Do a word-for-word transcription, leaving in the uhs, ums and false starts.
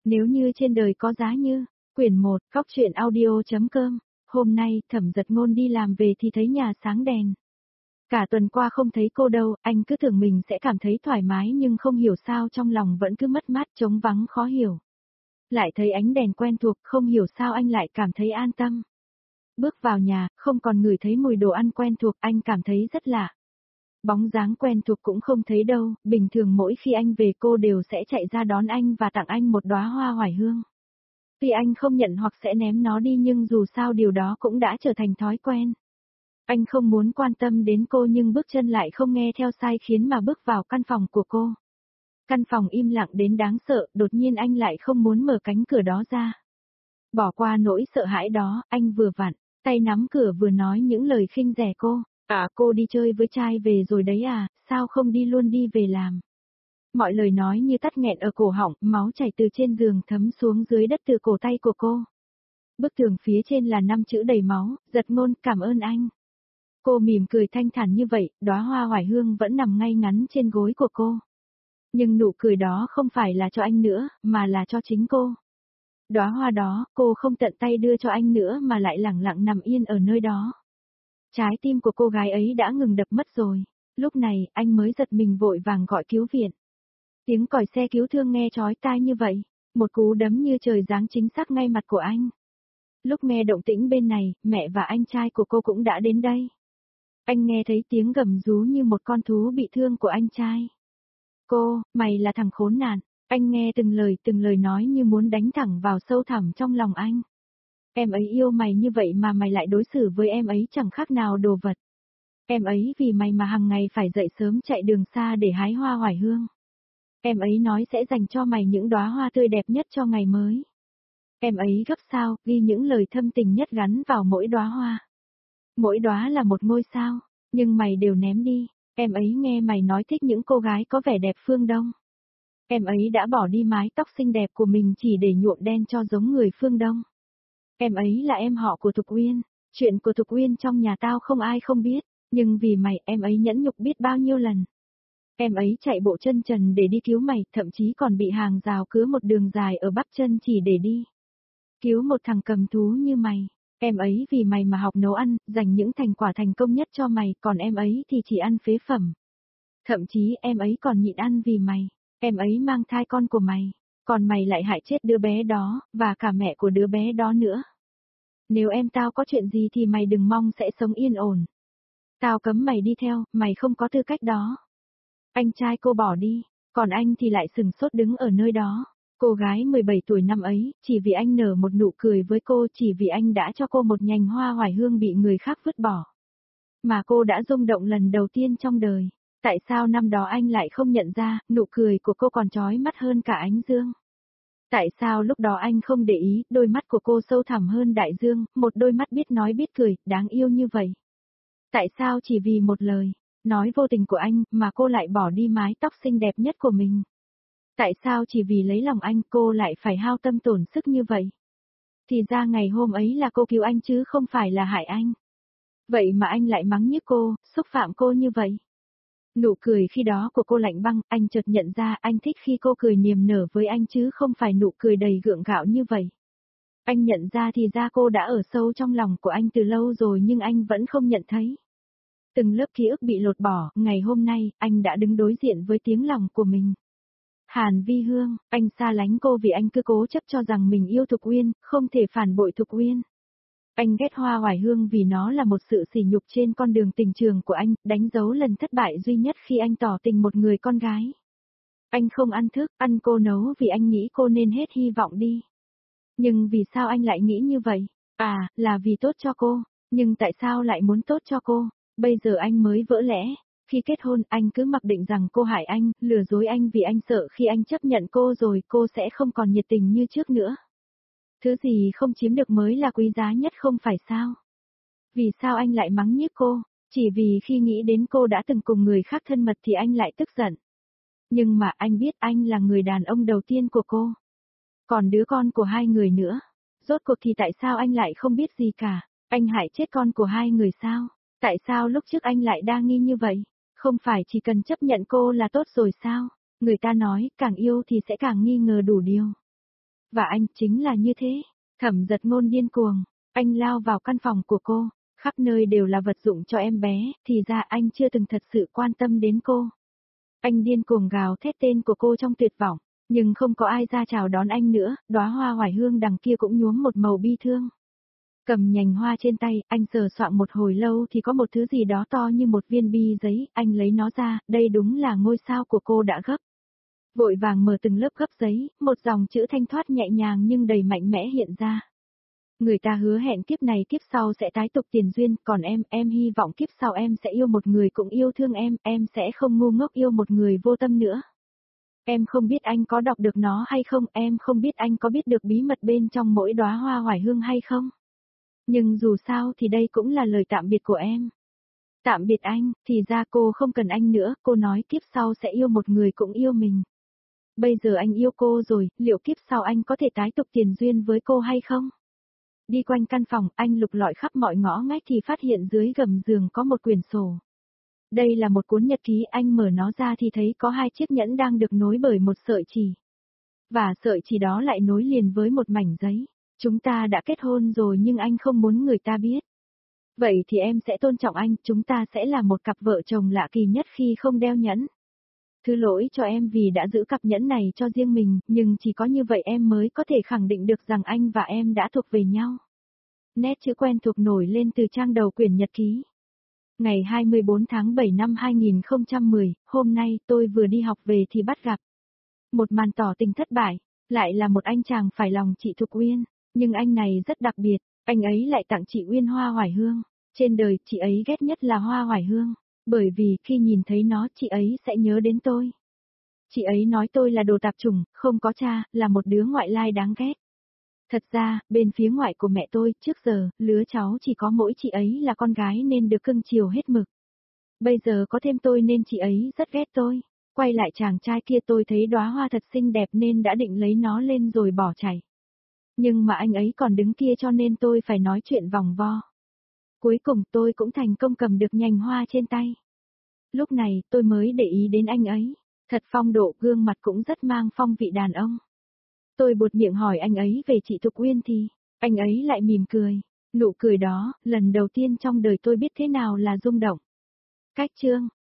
Nếu như trên đời có giá như, quyển một, góc truyện audio.com, hôm nay Thẩm Giật Ngôn đi làm về thì thấy nhà sáng đèn. Cả tuần qua không thấy cô đâu, anh cứ tưởng mình sẽ cảm thấy thoải mái nhưng không hiểu sao trong lòng vẫn cứ mất mát trống vắng khó hiểu. Lại thấy ánh đèn quen thuộc, không hiểu sao anh lại cảm thấy an tâm. Bước vào nhà, không còn ngửi thấy mùi đồ ăn quen thuộc, anh cảm thấy rất lạ. Bóng dáng quen thuộc cũng không thấy đâu, bình thường mỗi khi anh về cô đều sẽ chạy ra đón anh và tặng anh một đóa hoa oải hương. Tuy anh không nhận hoặc sẽ ném nó đi nhưng dù sao điều đó cũng đã trở thành thói quen. Anh không muốn quan tâm đến cô nhưng bước chân lại không nghe theo sai khiến mà bước vào căn phòng của cô. Căn phòng im lặng đến đáng sợ, đột nhiên anh lại không muốn mở cánh cửa đó ra. Bỏ qua nỗi sợ hãi đó, anh vừa vặn, tay nắm cửa vừa nói những lời khinh rẻ cô. À, cô đi chơi với trai về rồi đấy à, sao không đi luôn đi về làm. Mọi lời nói như tắc nghẹn ở cổ họng, máu chảy từ trên giường thấm xuống dưới đất từ cổ tay của cô. Bức tường phía trên là năm chữ đầy máu, Giật Ngôn, cảm ơn anh. Cô mỉm cười thanh thản như vậy, đóa hoa oải hương vẫn nằm ngay ngắn trên gối của cô. Nhưng nụ cười đó không phải là cho anh nữa, mà là cho chính cô. Đóa hoa đó, cô không tận tay đưa cho anh nữa mà lại lẳng lặng nằm yên ở nơi đó. Trái tim của cô gái ấy đã ngừng đập mất rồi. Lúc này, anh mới giật mình vội vàng gọi cứu viện. Tiếng còi xe cứu thương nghe chói tai như vậy. Một cú đấm như trời giáng chính xác ngay mặt của anh. Lúc nghe động tĩnh bên này, mẹ và anh trai của cô cũng đã đến đây. Anh nghe thấy tiếng gầm rú như một con thú bị thương của anh trai. Cô, mày là thằng khốn nạn. Anh nghe từng lời từng lời nói như muốn đánh thẳng vào sâu thẳm trong lòng anh. Em ấy yêu mày như vậy mà mày lại đối xử với em ấy chẳng khác nào đồ vật. Em ấy vì mày mà hàng ngày phải dậy sớm chạy đường xa để hái hoa oải hương. Em ấy nói sẽ dành cho mày những đóa hoa tươi đẹp nhất cho ngày mới. Em ấy gấp sao, ghi những lời thâm tình nhất gắn vào mỗi đóa hoa. Mỗi đóa là một ngôi sao, nhưng mày đều ném đi. Em ấy nghe mày nói thích những cô gái có vẻ đẹp phương Đông. Em ấy đã bỏ đi mái tóc xinh đẹp của mình chỉ để nhuộm đen cho giống người phương Đông. Em ấy là em họ của Thục Uyên, chuyện của Thục Uyên trong nhà tao không ai không biết, nhưng vì mày em ấy nhẫn nhục biết bao nhiêu lần. Em ấy chạy bộ chân trần để đi cứu mày, thậm chí còn bị hàng rào cứa một đường dài ở bắp chân chỉ để đi. Cứu một thằng cầm thú như mày, em ấy vì mày mà học nấu ăn, dành những thành quả thành công nhất cho mày, còn em ấy thì chỉ ăn phế phẩm. Thậm chí em ấy còn nhịn ăn vì mày, em ấy mang thai con của mày. Còn mày lại hại chết đứa bé đó, và cả mẹ của đứa bé đó nữa. Nếu em tao có chuyện gì thì mày đừng mong sẽ sống yên ổn. Tao cấm mày đi theo, mày không có tư cách đó. Anh trai cô bỏ đi, còn anh thì lại sừng sốt đứng ở nơi đó. Cô gái mười bảy tuổi năm ấy, chỉ vì anh nở một nụ cười với cô, chỉ vì anh đã cho cô một nhành hoa oải hương bị người khác vứt bỏ. Mà cô đã rung động lần đầu tiên trong đời. Tại sao năm đó anh lại không nhận ra, nụ cười của cô còn chói mắt hơn cả ánh dương? Tại sao lúc đó anh không để ý, đôi mắt của cô sâu thẳm hơn đại dương, một đôi mắt biết nói biết cười, đáng yêu như vậy? Tại sao chỉ vì một lời, nói vô tình của anh, mà cô lại bỏ đi mái tóc xinh đẹp nhất của mình? Tại sao chỉ vì lấy lòng anh cô lại phải hao tâm tổn sức như vậy? Thì ra ngày hôm ấy là cô cứu anh chứ không phải là hại anh. Vậy mà anh lại mắng nhiếc cô, xúc phạm cô như vậy. Nụ cười khi đó của cô lạnh băng, anh chợt nhận ra anh thích khi cô cười niềm nở với anh chứ không phải nụ cười đầy gượng gạo như vậy. Anh nhận ra thì ra cô đã ở sâu trong lòng của anh từ lâu rồi nhưng anh vẫn không nhận thấy. Từng lớp ký ức bị lột bỏ, ngày hôm nay, anh đã đứng đối diện với tiếng lòng của mình. Hàn Vi Hương, anh xa lánh cô vì anh cứ cố chấp cho rằng mình yêu Thục Uyên, không thể phản bội Thục Uyên. Anh ghét hoa oải hương vì nó là một sự sỉ nhục trên con đường tình trường của anh, đánh dấu lần thất bại duy nhất khi anh tỏ tình một người con gái. Anh không ăn thức, ăn cô nấu vì anh nghĩ cô nên hết hy vọng đi. Nhưng vì sao anh lại nghĩ như vậy? À, là vì tốt cho cô. Nhưng tại sao lại muốn tốt cho cô? Bây giờ anh mới vỡ lẽ. Khi kết hôn, anh cứ mặc định rằng cô hại anh, lừa dối anh vì anh sợ khi anh chấp nhận cô rồi cô sẽ không còn nhiệt tình như trước nữa. Thứ gì không chiếm được mới là quý giá nhất không phải sao? Vì sao anh lại mắng nhiếc cô? Chỉ vì khi nghĩ đến cô đã từng cùng người khác thân mật thì anh lại tức giận. Nhưng mà anh biết anh là người đàn ông đầu tiên của cô. Còn đứa con của hai người nữa. Rốt cuộc thì tại sao anh lại không biết gì cả? Anh hại chết con của hai người sao? Tại sao lúc trước anh lại đa nghi như vậy? Không phải chỉ cần chấp nhận cô là tốt rồi sao? Người ta nói càng yêu thì sẽ càng nghi ngờ đủ điều. Và anh chính là như thế. Thẩm Giật Ngôn điên cuồng, anh lao vào căn phòng của cô, khắp nơi đều là vật dụng cho em bé, thì ra anh chưa từng thật sự quan tâm đến cô. Anh điên cuồng gào thét tên của cô trong tuyệt vọng, nhưng không có ai ra chào đón anh nữa, đóa hoa oải hương đằng kia cũng nhuốm một màu bi thương. Cầm nhành hoa trên tay, anh sờ soạng một hồi lâu thì có một thứ gì đó to như một viên bi giấy, anh lấy nó ra, đây đúng là ngôi sao của cô đã gấp. Vội vàng mở từng lớp gấp giấy, một dòng chữ thanh thoát nhẹ nhàng nhưng đầy mạnh mẽ hiện ra. Người ta hứa hẹn kiếp này kiếp sau sẽ tái tục tiền duyên, còn em, em hy vọng kiếp sau em sẽ yêu một người cũng yêu thương em, em sẽ không ngu ngốc yêu một người vô tâm nữa. Em không biết anh có đọc được nó hay không, em không biết anh có biết được bí mật bên trong mỗi đóa hoa oải hương hay không. Nhưng dù sao thì đây cũng là lời tạm biệt của em. Tạm biệt anh, thì ra cô không cần anh nữa, cô nói kiếp sau sẽ yêu một người cũng yêu mình. Bây giờ anh yêu cô rồi, liệu kiếp sau anh có thể tái tục tiền duyên với cô hay không? Đi quanh căn phòng, anh lục lọi khắp mọi ngõ ngách thì phát hiện dưới gầm giường có một quyển sổ. Đây là một cuốn nhật ký, anh mở nó ra thì thấy có hai chiếc nhẫn đang được nối bởi một sợi chỉ. Và sợi chỉ đó lại nối liền với một mảnh giấy. Chúng ta đã kết hôn rồi nhưng anh không muốn người ta biết. Vậy thì em sẽ tôn trọng anh, chúng ta sẽ là một cặp vợ chồng lạ kỳ nhất khi không đeo nhẫn. Thứ lỗi cho em vì đã giữ cặp nhẫn này cho riêng mình, nhưng chỉ có như vậy em mới có thể khẳng định được rằng anh và em đã thuộc về nhau. Nét chữ quen thuộc nổi lên từ trang đầu quyển nhật ký. Ngày hai mươi bốn tháng bảy năm hai nghìn không trăm mười, hôm nay tôi vừa đi học về thì bắt gặp. Một màn tỏ tình thất bại, lại là một anh chàng phải lòng chị Thục Uyên, nhưng anh này rất đặc biệt, anh ấy lại tặng chị Uyên hoa oải hương. Trên đời chị ấy ghét nhất là hoa oải hương, bởi vì khi nhìn thấy nó chị ấy sẽ nhớ đến tôi. Chị ấy nói tôi là đồ tạp chủng, không có cha, là một đứa ngoại lai đáng ghét. Thật ra, bên phía ngoại của mẹ tôi, trước giờ, lứa cháu chỉ có mỗi chị ấy là con gái nên được cưng chiều hết mực. Bây giờ có thêm tôi nên chị ấy rất ghét tôi. Quay lại chàng trai kia tôi thấy đóa hoa thật xinh đẹp nên đã định lấy nó lên rồi bỏ chạy. Nhưng mà anh ấy còn đứng kia cho nên tôi phải nói chuyện vòng vo. Cuối cùng tôi cũng thành công cầm được nhành hoa trên tay. Lúc này tôi mới để ý đến anh ấy. Thật phong độ, gương mặt cũng rất mang phong vị đàn ông. Tôi buột miệng hỏi anh ấy về chị Thục Uyên thì, anh ấy lại mỉm cười. Nụ cười đó, lần đầu tiên trong đời tôi biết thế nào là rung động. Cách chương